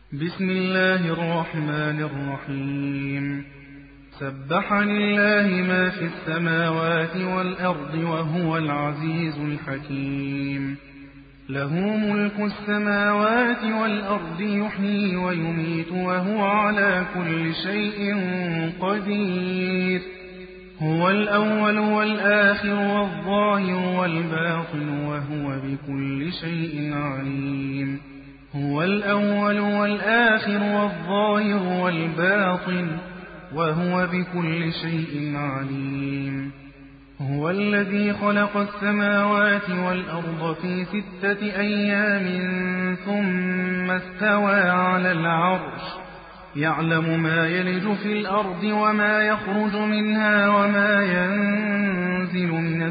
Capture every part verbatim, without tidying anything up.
بسم الله الرحمن الرحيم. سبح لله ما في السماوات والأرض وهو العزيز الحكيم. له ملك السماوات والأرض يحيي ويميت وهو على كل شيء قدير. هو الأول والآخر والظاهر والباطن وهو بكل شيء عليم. هو الأول والآخر والظاهر والباطن وهو بكل شيء عليم. هو الذي خلق السماوات والأرض في ستة أيام ثم استوى على العرش يعلم ما يلج في الأرض وما يخرج منها وما ينزل من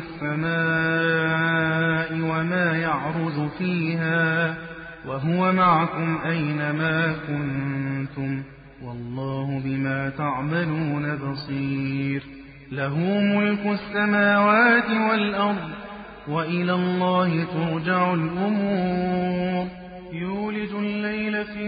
السماء وما يعرج فيها وهو معكم أينما كنتم والله بما تعملون بصير. له ملك السماوات والأرض وإلى الله ترجع الأمور. يولج الليل في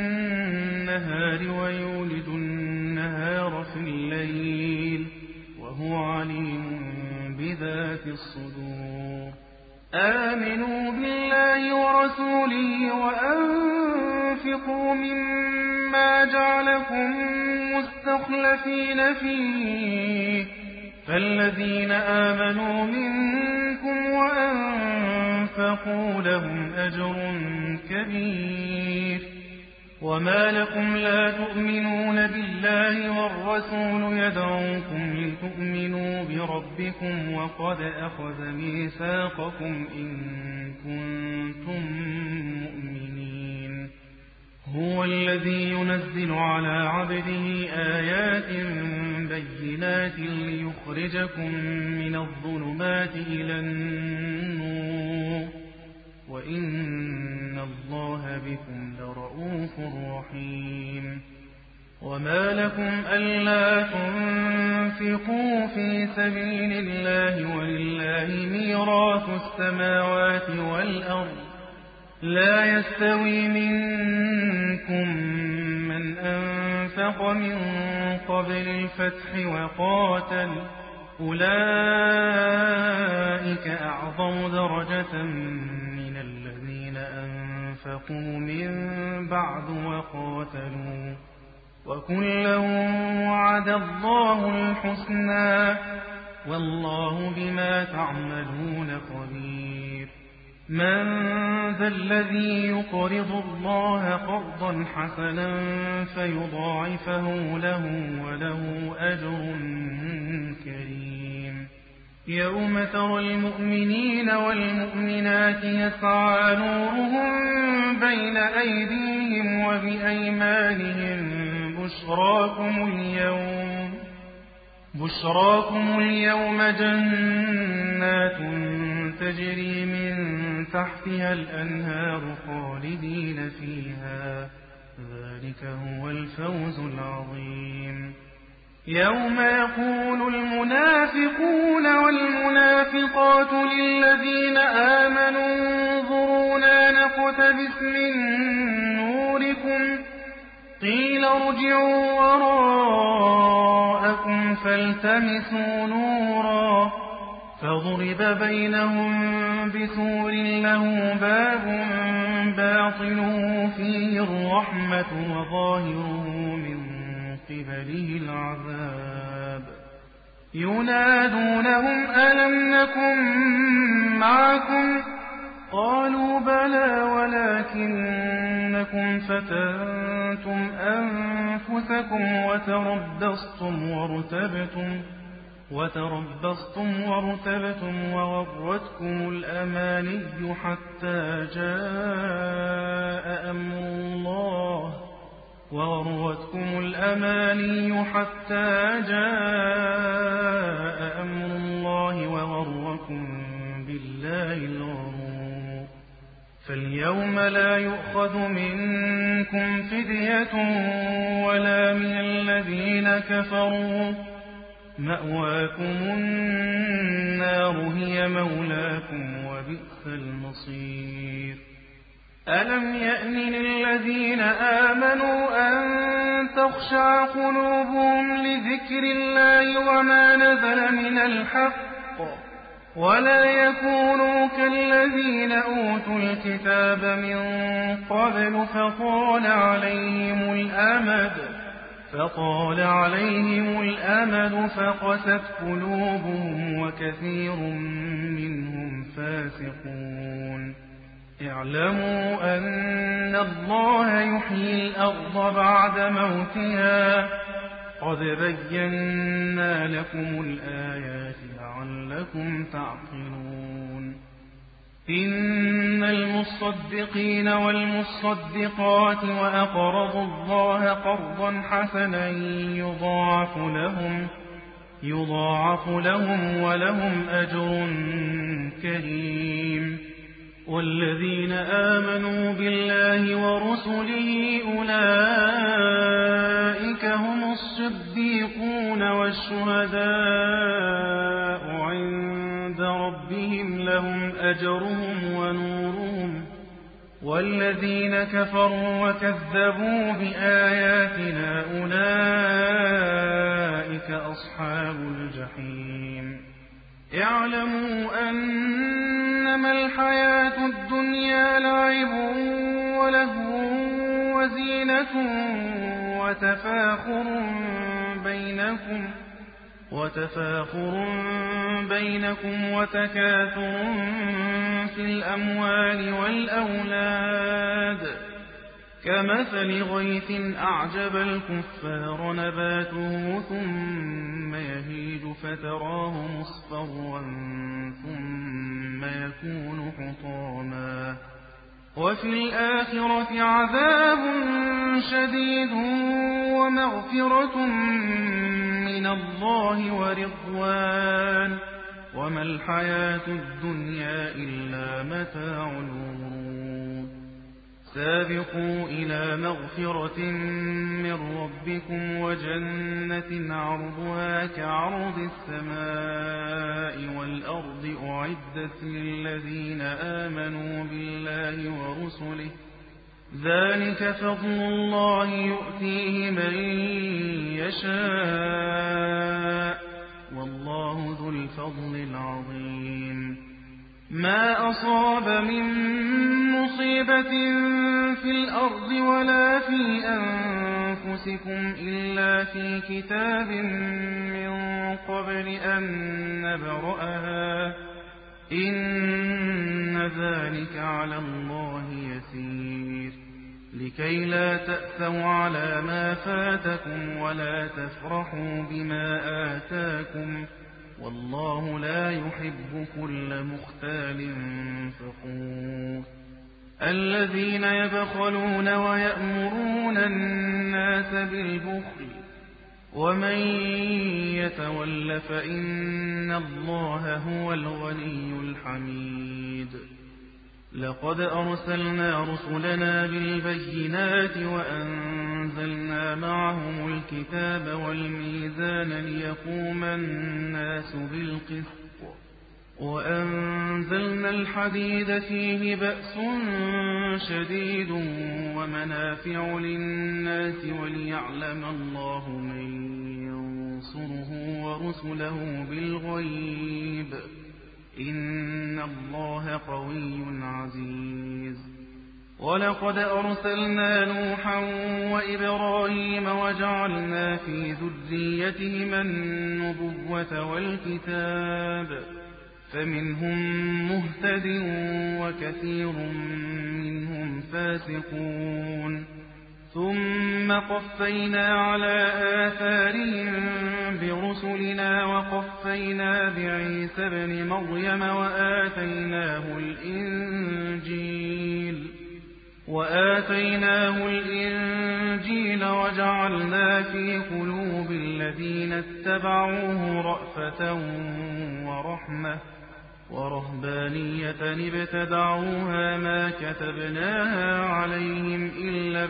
النهار ويولج النهار في الليل وهو عليم بذات الصدور. آمنوا بالله ورسوله وأنفقوا مما جعلكم مستخلفين فيه فالذين آمنوا منكم وأنفقوا لهم أجر كبير. وما لكم لا تؤمنون بالله والرسول يدعوكم لتؤمنوا بربكم وقد أخذ ميثاقكم إن كنتم مؤمنين. هو الذي ينزل على عبده آيات بينات ليخرجكم من الظلمات إلى النور وإن الله بكم لرؤوف رحيم. وما لكم ألا تنفقوا في سبيل الله ولله ميراث السماوات والأرض لا يستوي منكم من أنفق من قبل الفتح وقاتل أولئك أعظم درجة من الذين أنفقوا من بعد وقاتلوا وكلا وعد الله الحسنى والله بما تعملون خبير. من ذا الذي يقرض الله قرضا حسنا فيضاعفه له وله أجر كريم. يوم ترى المؤمنين والمؤمنات يسعى نورهم بين أيديهم وبأيمانهم بشراكم اليوم بشراكم اليوم جنات تجري من تحتها الأنهار خالدين فيها ذلك هو الفوز العظيم. يوم يقول المنافقون والمنافقات للذين آمنوا انظرونا نقتبس من نوركم قيل ارجعوا وراءكم فالتمسوا نورا فضرب بينهم بسور له باب باطنه فيه الرحمة وظاهره من قبله العذاب. ينادونهم ألم نكن معكم قالوا بلى ولكنكم فتنتم أنفسكم وتربصتم وارتبتم وتربصتم وارتبتم وغرتكم الأماني حتى جاء أمر الله وغرتكم الأماني حتى جاء أمر الله وغركم بالله الغرور. فاليوم لا يؤخذ منكم فدية ولا من الذين كفروا مأواكم النار هي مولاكم وبئس المصير. ألم يأن للذين آمنوا أن تخشع قلوبهم لذكر الله وما نزل من الحق ولا يكونوا كالذين أوتوا الكتاب من قبل فطال عليهم الأمد فطال عليهم الأمد فقست قلوبهم وكثير منهم فاسقون اعلموا أن الله يحيي الأرض بعد موتها قد بينا لكم الآيات لعلكم تعقلون إن المصدقين والمصدقات وأقرضوا الله قرضا حسنا يضاعف لهم يضاعف لهم ولهم أجر كريم والذين آمنوا بالله ورسله أولئك هم الصديقون والشهداء عند ربهم لهم أجرهم ونورهم والذين كفروا وكذبوا بآياتنا أولئك أصحاب الجحيم اعلموا أنما الحياة الدنيا لعب ولهو وزينة وتفاخر بينكم وتفاخر بينكم وتكاثر في الأموال والأولاد كمثل غيث أعجب الكفار نباته ثم يهيج فتراه مصفرا ثم يكون حطاما وفي الآخرة عذاب شديد ومغفرة من الله ورضوان وما الحياة الدنيا إلا متاع الغرور سابقوا إلى مغفرة من ربكم وجنة عرضها كعرض السماء والأرض أعدت للذين آمنوا بالله ورسله ذلك فضل الله يؤتيه من يشاء والله ذو الفضل العظيم ما أصاب من مصيبة في الأرض ولا في أنفسكم إلا في كتاب من قبل أن نبرأها إن ذلك على الله يسير لكي لا تأسوا على ما فاتكم ولا تفرحوا بما آتاكم والله لا يحب كل مختال فخور الذين يبخلون ويأمرون الناس بالبخل ومن يتول فإن الله هو الغني الحميد لقد أرسلنا رسلنا بالبينات وأنزلنا معهم الكتاب والميزان ليقوم الناس بالقسط وأنزلنا الحديد فيه بأس شديد ومنافع للناس وليعلم الله من ينصره ورسله بالغيب إن الله قوي عزيز ولقد أرسلنا نوحا وإبراهيم وجعلنا في ذريتهما النبوة والكتاب فمنهم مهتد وكثير منهم فاسقون ثم قفينا على آثارهم برسلنا وقفينا بعيسى ابن مريم وآتيناه الإنجيل وآتيناه الإنجيل وجعلنا في قلوب الذين اتبعوه رأفة ورحمة ورهبانية ابتدعوها ما كتبناها عليهم إلا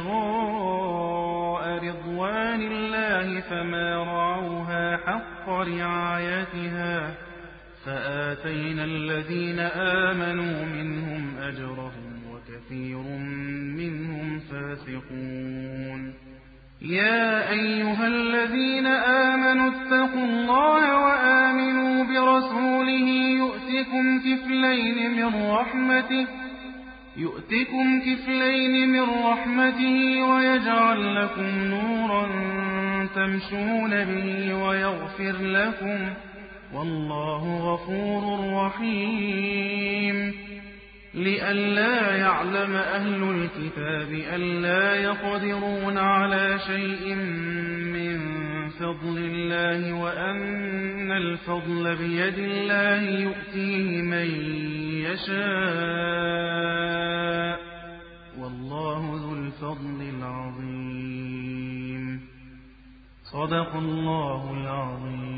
ابتغاء رضوان الله فما رعوها حق رعايتها فآتينا الذين آمنوا منهم أجرهم وكفروا وكثير منهم فاسقون يا أيها الذين آمنوا اتقوا الله وآمنوا برسوله يؤتكم كفلين من رحمته يؤتكم كفلين من رحمته ويجعل لكم نورا تمشون به ويغفر لكم والله غفور رحيم لئلا يعلم أهل الكتاب ألا يقدرون على شيء من فضل الله وأن الفضل بيد الله يؤتيه من يشاء والله ذو الفضل العظيم صدق الله العظيم.